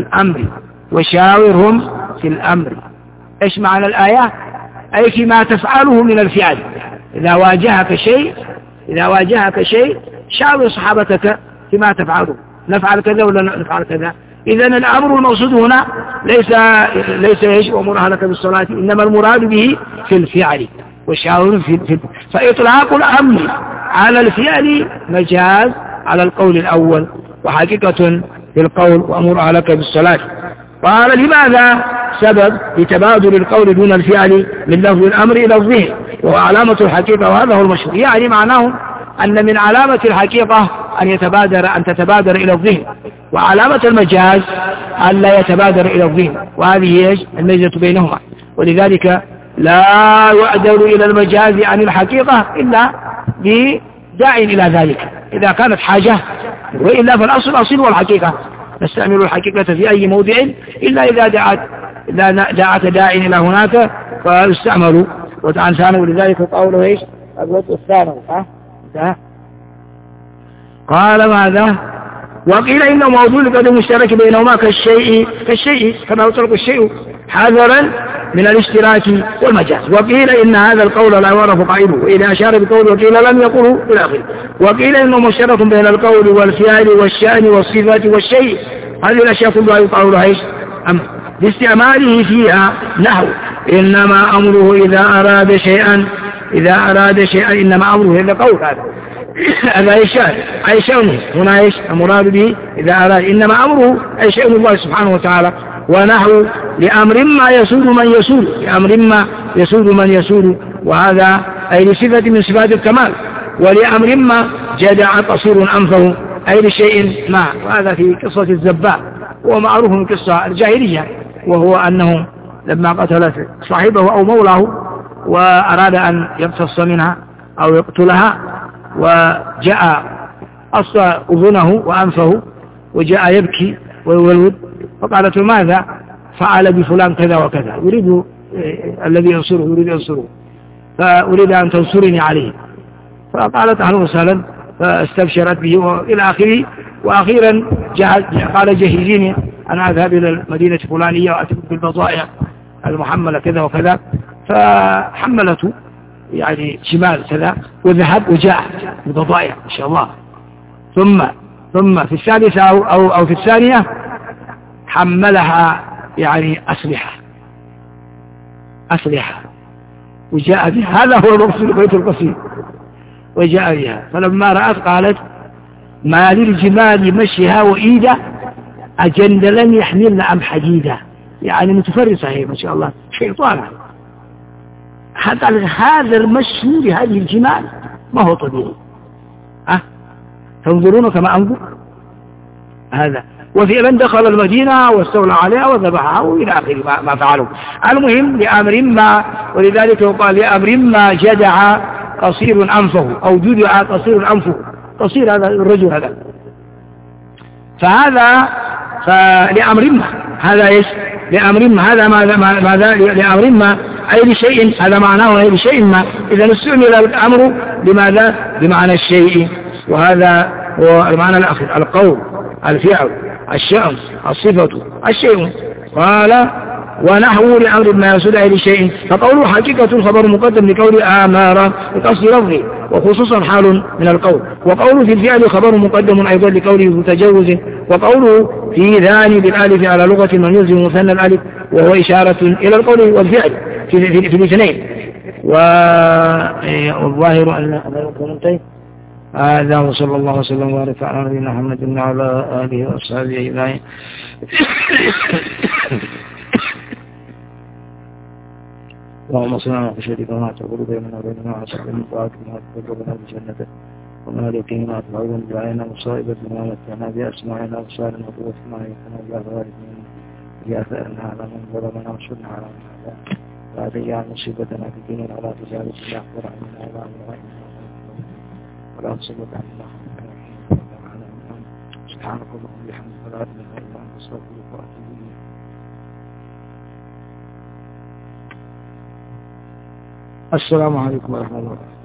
في الأمر. إيش معنى الآية؟ أي فيما تفعله من الفعل، إذا واجهك شيء شاور صحابتك فيما تفعله نفعل كذا ولا نفعل كذا. إذن الأمر المقصود هنا ليس يجب أمرها لك بالصلاة، إنما المراد به في الفعل والشاور في فإطلاق الأمر على الفعل مجاز على القول الأول، وحقيقة في القول وأمرها لك بالصلاة. قال لماذا؟ سبب لتبادل القول دون الفعل من لفظ الأمر إلى الذهن، وهو علامة الحقيقة، وهذا هو المشهور. يعني معناه أن من علامة الحقيقة أن تتبادر إلى الذهن، وعلامة المجاز أن لا يتبادر إلى الذهن، وهذه الميزة بينهما. ولذلك لا يعدل إلى المجاز عن الحقيقة إلا بداع إلى ذلك إذا كانت حاجة، وإلا فالأصل والحقيقة نستعمل الحقيقة في أي موضع إلا إذا دعت داع إلى هناك فيستعمل وتعن ثاني. ولذلك قوله إيش الوضع الثاني قال ماذا؟ وقيل إنه موضوع لقد مشترك بينهما كالشيء كما يطلق الشيء حذرا من الاشتراك والمجاز. وقيل إن هذا القول لا يعرف قائله، وإذا أشار بقوله وقيل لم يقله إلى آخره. وقيل إنه مشترك بين القول والفعل والشأن والصفات والشيء، هذه الأشياء كلها يقال لها إيش لاستعماله فيها، نحو إنما أمره إذا أراد شيئا إنما أمره إذا قول هذا أي شأنه هنا إيش المراد به إذا أراد، إنما أمره أي شأن الله سبحانه وتعالى. ونحو لأمر ما يسود من يسود، وهذا أي لصفة من صفات الكمال. ولأمر ما جدع قصير أنفه، أي لشيء ما، وهذا في قصة الزباء، ومعروف من قصة الجاهلية، وهو أنه لما قتلت صاحبه أو مولاه وأراد أن يقتص منها أو يقتلها، وجاء أصى أذنه وأنفه وجاء يبكي ويولد، فقالت ماذا فعل بفلان كذا وكذا، يريد الذي ينصره فأريد أن تنصرني عليه. فقالت أهلا وسهلا، فاستبشرت به وإلى آخره. وأخيرا قال جهزيني أن أذهب إلى المدينة الفلانية وأتبع بالبضائع المحملة كذا وكذا، فحملته يعني شمال كذا وذهب وجاء ببضائع إن شاء الله. ثم في الثالثة أو في الثانية حملها يعني أسلحة وجاء بها، هذا هو المقصود بيت القصيد، وجاء بها. فلما رأت قالت ما للجمال مشيها وإيدة أجندلن يحملن أم حديدة، يعني متفرسة هي ما شاء الله شيطانة. حتى هذا المشي لهذه الجمال ما هو طبيعي، تنظرون كما أنظر هذا. وفعلا دخل المدينة واستولى عليها وذبحها وإلى آخره ما فعلوا. المهم لأمر ما، ولذلك يقال لأمر ما جدع قصير أنفه، أو جدع قصير أنفه، قصير هذا الرجل هذا. فلأمر ما هذا إيش لأمر ما، هذا ماذا لأمر ما أي لشيء، هذا معناه أي لشيء ما. إذا استعمل الأمر لماذا بمعنى الشيء، وهذا هو المعنى الأخير، القول الفعل الشأن الصفة الشيء. قال ونحو لأمر ما يسود أي لشيء، فقوله حقيقة خبر مقدم لقول آمارة بقصد لفظه وخصوصا حال من القول. وقوله في الفعل خبر مقدم أيضا لقوله متجوز. وقوله في ذاني بالالف على لغة من يلزم مثنى الالف، وهو إشارة إلى القول والفعل في الاثنين. والظاهر أن يكون منتهي. هذا وصلى الله وسلم وبارك على نبينا محمد وعلى آله وأصحابه أجمعين. اللهم صل على خشيتك وما تقول بيننا وبين معاصيك من طاعتك وما تبلغنا بجنتك وما اليقين ما تبعون بعيننا مصائب الدنيا ومتعنا بأسماعنا وأبصارنا وقوتنا ويكون بأثارنا بأثارنا على من ظلمنا وانصرنا على من عادانا ولا تجعل مصيبتنا في ديننا ولا تجعل الدنيا أكبر عنا ولا مبلغ ولا تصلت عنا سبحانك اللهم وبحمدك لا إله إلا أنت أستغفرك وأتوب إليك. السلام عليكم ورحمة الله وبركاته.